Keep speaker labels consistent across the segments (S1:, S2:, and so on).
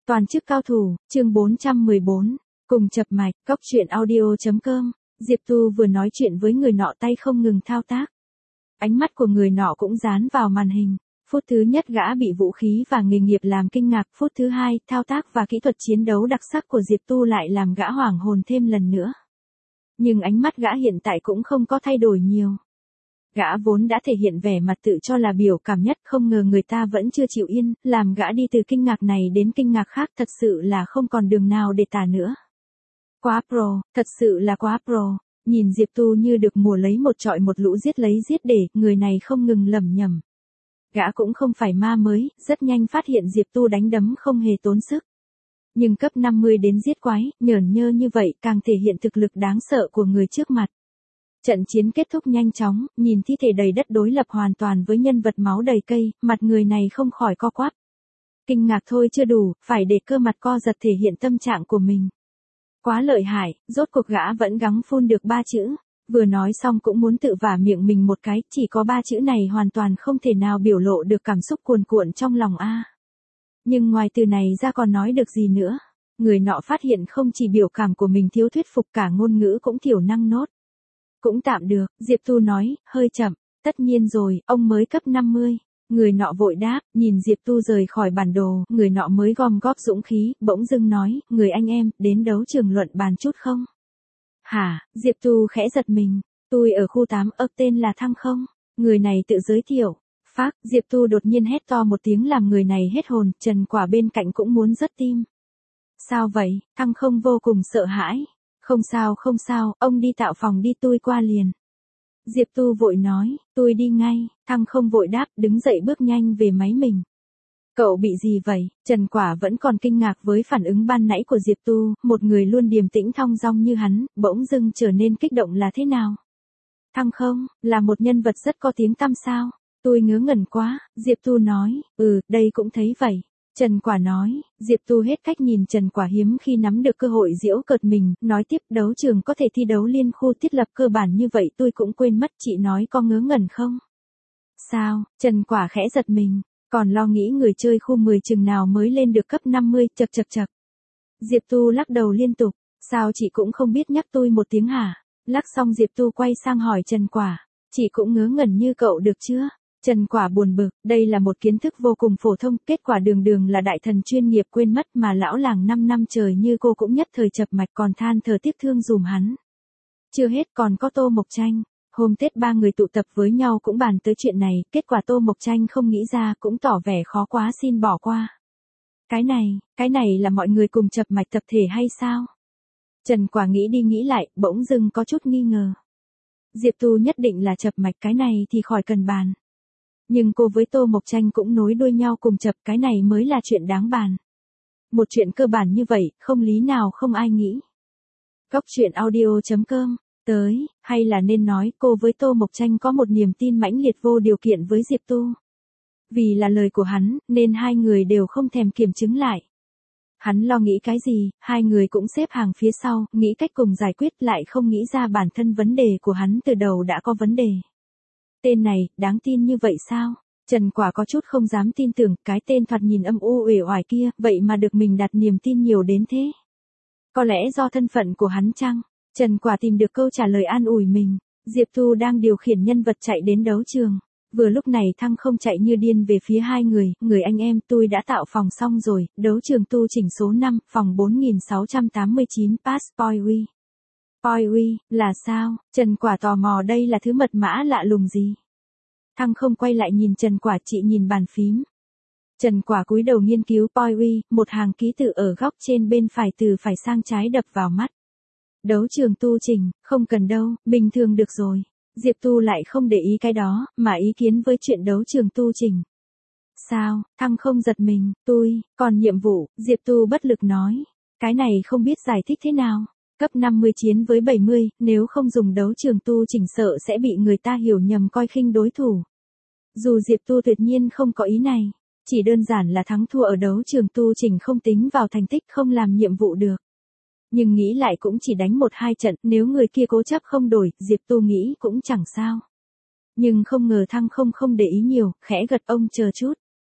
S1: Toàn chức cao thủ, chương 414, cùng chập mạch, cóc truyện audio.com, Diệp Tu vừa nói chuyện với người nọ tay không ngừng thao tác. Ánh mắt của người nọ cũng dán vào màn hình. Phút thứ nhất gã bị vũ khí và nghề nghiệp làm kinh ngạc, phút thứ hai, thao tác và kỹ thuật chiến đấu đặc sắc của Diệp Tu lại làm gã hoảng hồn thêm lần nữa. Nhưng ánh mắt gã hiện tại cũng không có thay đổi nhiều. Gã vốn đã thể hiện vẻ mặt tự cho là biểu cảm nhất, không ngờ người ta vẫn chưa chịu yên, làm gã đi từ kinh ngạc này đến kinh ngạc khác, thật sự là không còn đường nào để tả nữa. Quá pro, thật sự là quá pro. Nhìn Diệp Tu như được mùa lấy một trọi một lũ giết lấy giết để, người này không ngừng lẩm nhẩm. Gã cũng không phải ma mới, rất nhanh phát hiện Diệp Tu đánh đấm không hề tốn sức. Nhưng cấp 50 đến giết quái, nhởn nhơ như vậy càng thể hiện thực lực đáng sợ của người trước mặt. Trận chiến kết thúc nhanh chóng, nhìn thi thể đầy đất đối lập hoàn toàn với nhân vật máu đầy cây, mặt người này không khỏi co quắp. Kinh ngạc thôi chưa đủ, phải để cơ mặt co giật thể hiện tâm trạng của mình. Quá lợi hại, rốt cuộc gã vẫn gắng phun được 3 chữ. Vừa nói xong cũng muốn tự vả miệng mình một cái, chỉ có 3 chữ này hoàn toàn không thể nào biểu lộ được cảm xúc cuồn cuộn trong lòng a. Nhưng ngoài từ này ra còn nói được gì nữa? Người nọ phát hiện không chỉ biểu cảm của mình thiếu thuyết phục, cả ngôn ngữ cũng thiểu năng nốt. Cũng tạm được, Diệp Tu nói, hơi chậm, tất nhiên rồi, ông mới cấp 50. Người nọ vội đáp, nhìn Diệp Tu rời khỏi bản đồ, người nọ mới gom góp dũng khí, bỗng dưng nói, người anh em, đến đấu trường luận bàn chút không? Hả, Diệp Tu khẽ giật mình, tôi ở khu 8 ấp tên là Thăng không? Người này tự giới thiệu. Phác, Diệp Tu đột nhiên hét to một tiếng làm người này hết hồn, Trần Quả bên cạnh cũng muốn rớt tim. Sao vậy? Thăng không vô cùng sợ hãi. Không sao, ông đi tạo phòng đi, tôi qua liền. Diệp Tu vội nói, tôi đi ngay, Thăng không vội đáp, đứng dậy bước nhanh về máy mình. Cậu bị gì vậy? Trần Quả vẫn còn kinh ngạc với phản ứng ban nãy của Diệp Tu, một người luôn điềm tĩnh thong dong như hắn, bỗng dưng trở nên kích động là thế nào? Thăng không, là một nhân vật rất có tiếng tăm sao? Tôi ngớ ngẩn quá, Diệp Tu nói, đây cũng thấy vậy. Trần Quả nói, Diệp Tu hết cách nhìn Trần Quả hiếm khi nắm được cơ hội giễu cợt mình, nói tiếp đấu trường có thể thi đấu liên khu thiết lập cơ bản như vậy tôi cũng quên mất, chị nói có ngớ ngẩn không? Sao? Trần Quả khẽ giật mình, còn lo nghĩ người chơi khu 10 chừng nào mới lên được cấp 50, chậc. Diệp Tu lắc đầu liên tục, sao chị cũng không biết nhắc tôi một tiếng hả? Lắc xong Diệp Tu quay sang hỏi Trần Quả, chị cũng ngớ ngẩn như cậu được chưa? Trần Quả buồn bực, đây là một kiến thức vô cùng phổ thông, kết quả đường là đại thần chuyên nghiệp quên mất mà lão làng 5 năm trời như cô cũng nhất thời chập mạch còn than thở tiếc thương dùm hắn. Chưa hết còn có Tô Mộc Tranh, hôm Tết ba người tụ tập với nhau cũng bàn tới chuyện này, kết quả Tô Mộc Tranh không nghĩ ra cũng tỏ vẻ khó quá xin bỏ qua. Cái này là mọi người cùng chập mạch tập thể hay sao? Trần Quả nghĩ đi nghĩ lại, bỗng dưng có chút nghi ngờ. Diệp Tu nhất định là chập mạch, cái này thì khỏi cần bàn. Nhưng cô với Tô Mộc Tranh cũng nối đuôi nhau cùng chập, cái này mới là chuyện đáng bàn. Một chuyện cơ bản như vậy, không lý nào không ai nghĩ. Cóc truyện audio.com, hay là nên nói cô với Tô Mộc Tranh có một niềm tin mãnh liệt vô điều kiện với Diệp Tu. Vì là lời của hắn, nên hai người đều không thèm kiểm chứng lại. Hắn lo nghĩ cái gì, hai người cũng xếp hàng phía sau, nghĩ cách cùng giải quyết, lại không nghĩ ra bản thân vấn đề của hắn từ đầu đã có vấn đề. Tên này, đáng tin như vậy sao? Trần Quả có chút không dám tin tưởng, cái tên thoạt nhìn âm u uể oải kia, vậy mà được mình đặt niềm tin nhiều đến thế. Có lẽ do thân phận của hắn chăng? Trần Quả tìm được câu trả lời an ủi mình. Diệp Tu đang điều khiển nhân vật chạy đến đấu trường. Vừa lúc này Thăng không chạy như điên về phía hai người, người anh em, tôi đã tạo phòng xong rồi, đấu trường tu chỉnh số 5, phòng 4689, Pass Poi Uy, là sao? Trần Quả tò mò đây là thứ mật mã lạ lùng gì? Thăng không quay lại nhìn Trần Quả, chị nhìn bàn phím. Trần Quả cúi đầu nghiên cứu Poi Uy, một hàng ký tự ở góc trên bên phải từ phải sang trái đập vào mắt. Đấu trường tu chỉnh, không cần đâu, bình thường được rồi. Diệp Tu lại không để ý cái đó, mà ý kiến với chuyện đấu trường tu chỉnh. Sao? Thăng không giật mình, còn nhiệm vụ, Diệp Tu bất lực nói. Cái này không biết giải thích thế nào. Cấp 50 chiến với 70, nếu không dùng đấu trường tu chỉnh sợ sẽ bị người ta hiểu nhầm coi khinh đối thủ. Dù Diệp Tu tuyệt nhiên không có ý này, chỉ đơn giản là thắng thua ở đấu trường tu chỉnh không tính vào thành tích, không làm nhiệm vụ được. Nhưng nghĩ lại cũng chỉ đánh 1-2 trận, nếu người kia cố chấp không đổi, Diệp Tu nghĩ cũng chẳng sao. Nhưng không ngờ Thăng không để ý nhiều, khẽ gật ông chờ chút.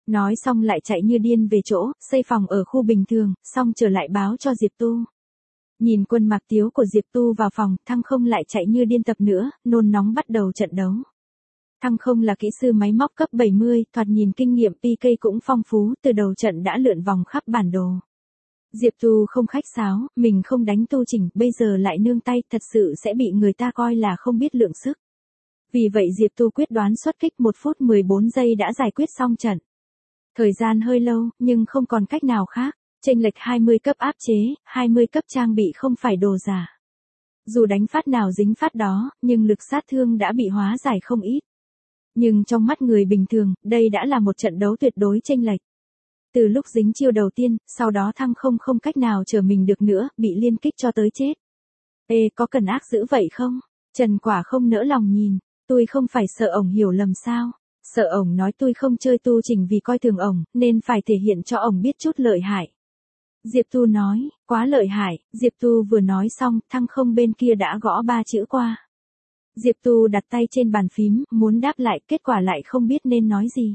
S1: Nói xong lại chạy như điên về chỗ, xây phòng ở khu bình thường, xong trở lại báo cho Diệp Tu. Nhìn quân mặc tiếu của Diệp Tu vào phòng, Thăng Không lại chạy như điên tập nữa, nôn nóng bắt đầu trận đấu. Thăng Không là kỹ sư máy móc cấp 70, thoạt nhìn kinh nghiệm PK cũng phong phú, từ đầu trận đã lượn vòng khắp bản đồ. Diệp Tu không khách sáo, mình không đánh tu chỉnh, bây giờ lại nương tay, thật sự sẽ bị người ta coi là không biết lượng sức. Vì vậy Diệp Tu quyết đoán xuất kích 1 phút 14 giây đã giải quyết xong trận. Thời gian hơi lâu, nhưng không còn cách nào khác. Chênh lệch 20 cấp áp chế, 20 cấp trang bị không phải đồ giả. Dù đánh phát nào dính phát đó, nhưng lực sát thương đã bị hóa giải không ít. Nhưng trong mắt người bình thường, đây đã là một trận đấu tuyệt đối chênh lệch. Từ lúc dính chiêu đầu tiên, sau đó Thăng không cách nào trở mình được nữa, bị liên kích cho tới chết. Ê, có cần ác dữ vậy không? Trần Quả không nỡ lòng nhìn, tôi không phải sợ ổng hiểu lầm sao? Sợ ổng nói tôi không chơi tu chỉnh vì coi thường ổng, nên phải thể hiện cho ổng biết chút lợi hại. Diệp Tu nói, quá lợi hại. Diệp Tu vừa nói xong, Thăng Không bên kia đã gõ 3 chữ qua. Diệp Tu đặt tay trên bàn phím, muốn đáp lại, kết quả lại không biết nên nói gì.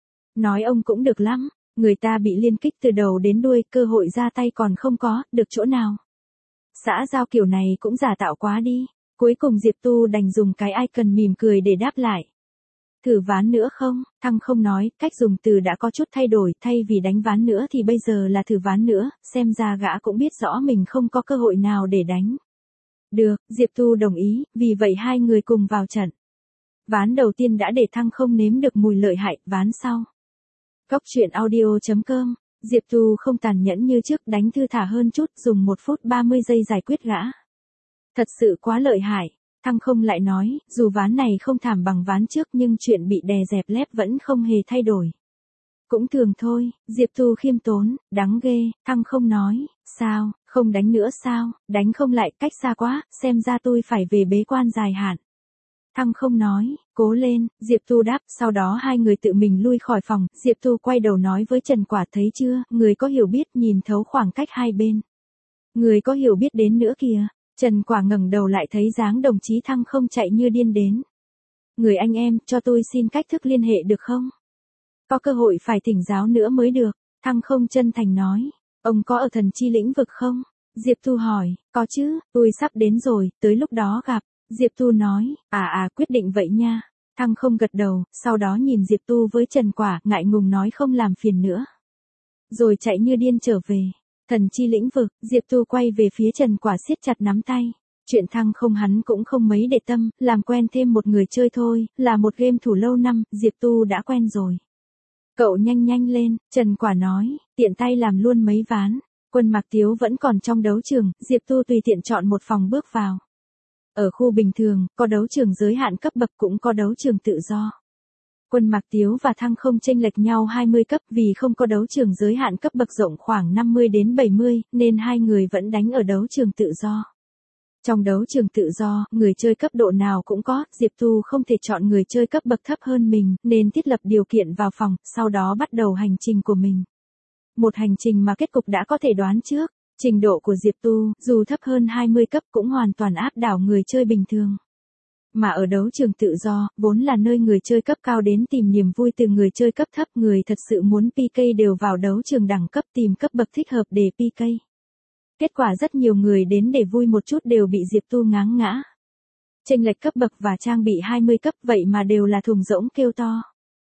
S1: Nói ông cũng được lắm, người ta bị liên kích từ đầu đến đuôi, cơ hội ra tay còn không có, được chỗ nào. Xã giao kiểu này cũng giả tạo quá đi. Cuối cùng Diệp Tu đành dùng cái icon mỉm cười để đáp lại. Thử ván nữa không? Thăng Không nói, cách dùng từ đã có chút thay đổi, thay vì đánh ván nữa thì bây giờ là thử ván nữa, xem ra gã cũng biết rõ mình không có cơ hội nào để đánh. Được, Diệp Tu đồng ý, vì vậy hai người cùng vào trận. Ván đầu tiên đã để Thăng Không nếm được mùi lợi hại, ván sau. Cóc truyện audio.com, Diệp Tu không tàn nhẫn như trước, đánh thư thả hơn chút, dùng 1 phút 30 giây giải quyết gã. Thật sự quá lợi hại. Thăng Không lại nói, dù ván này không thảm bằng ván trước nhưng chuyện bị đè dẹp lép vẫn không hề thay đổi. Cũng thường thôi, Diệp Tu khiêm tốn, đáng ghê. Thăng Không nói, sao, không đánh nữa sao, đánh không lại, cách xa quá, xem ra tôi phải về bế quan dài hạn. Thăng Không nói, cố lên. Diệp Tu đáp, sau đó hai người tự mình lui khỏi phòng, Diệp Tu quay đầu nói với Trần Quả, thấy chưa, người có hiểu biết nhìn thấu khoảng cách hai bên. Người có hiểu biết đến nữa kìa. Trần Quả ngẩng đầu lại thấy dáng đồng chí Thăng Không chạy như điên đến. Người anh em, cho tôi xin cách thức liên hệ được không? Có cơ hội phải thỉnh giáo nữa mới được. Thăng Không chân thành nói. Ông có ở thần chi lĩnh vực không? Diệp Tu hỏi. Có chứ, tôi sắp đến rồi, tới lúc đó gặp. Diệp Tu nói. Quyết định vậy nha. Thăng Không gật đầu, sau đó nhìn Diệp Tu với Trần Quả, ngại ngùng nói không làm phiền nữa. Rồi chạy như điên trở về. Thần chi lĩnh vực, Diệp Tu quay về phía Trần Quả siết chặt nắm tay. Chuyện Thăng Không hắn cũng không mấy để tâm, làm quen thêm một người chơi thôi, là một game thủ lâu năm, Diệp Tu đã quen rồi. Cậu nhanh lên, Trần Quả nói, tiện tay làm luôn mấy ván. Quân Mạc Tiếu vẫn còn trong đấu trường, Diệp Tu tùy tiện chọn một phòng bước vào. Ở khu bình thường, có đấu trường giới hạn cấp bậc cũng có đấu trường tự do. Quân Mạc Tiếu và Thăng Không chênh lệch nhau 20 cấp vì không có đấu trường giới hạn cấp bậc rộng khoảng 50 đến 70, nên hai người vẫn đánh ở đấu trường tự do. Trong đấu trường tự do, người chơi cấp độ nào cũng có, Diệp Tu không thể chọn người chơi cấp bậc thấp hơn mình, nên thiết lập điều kiện vào phòng, sau đó bắt đầu hành trình của mình. Một hành trình mà kết cục đã có thể đoán trước. Trình độ của Diệp Tu, dù thấp hơn 20 cấp cũng hoàn toàn áp đảo người chơi bình thường. Mà ở đấu trường tự do, vốn là nơi người chơi cấp cao đến tìm niềm vui từ người chơi cấp thấp, người thật sự muốn PK đều vào đấu trường đẳng cấp tìm cấp bậc thích hợp để PK. Kết quả rất nhiều người đến để vui một chút đều bị Diệp Tu ngáng ngã. Chênh lệch cấp bậc và trang bị 20 cấp vậy mà đều là thùng rỗng kêu to.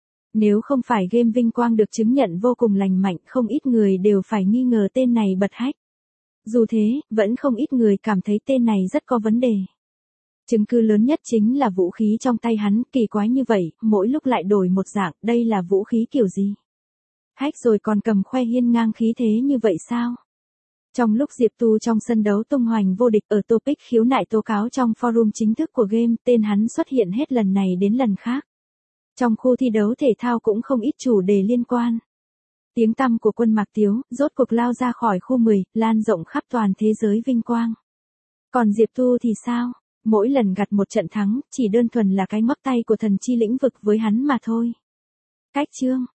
S1: Nếu không phải game vinh quang được chứng nhận vô cùng lành mạnh, không ít người đều phải nghi ngờ tên này bật hack. Dù thế, vẫn không ít người cảm thấy tên này rất có vấn đề. Chứng cứ lớn nhất chính là vũ khí trong tay hắn, kỳ quái như vậy, mỗi lúc lại đổi một dạng, đây là vũ khí kiểu gì? Hack rồi còn cầm khoe hiên ngang khí thế như vậy sao? Trong lúc Diệp Tu trong sân đấu tung hoành vô địch ở topic khiếu nại tố cáo trong forum chính thức của game, tên hắn xuất hiện hết lần này đến lần khác. Trong khu thi đấu thể thao cũng không ít chủ đề liên quan. Tiếng tăm của Quân Mạc Tiếu, rốt cuộc lao ra khỏi khu 10, lan rộng khắp toàn thế giới vinh quang. Còn Diệp Tu thì sao? Mỗi lần gặt một trận thắng, chỉ đơn thuần là cái ngoắc tay của thần chi lĩnh vực với hắn mà thôi. Cách chương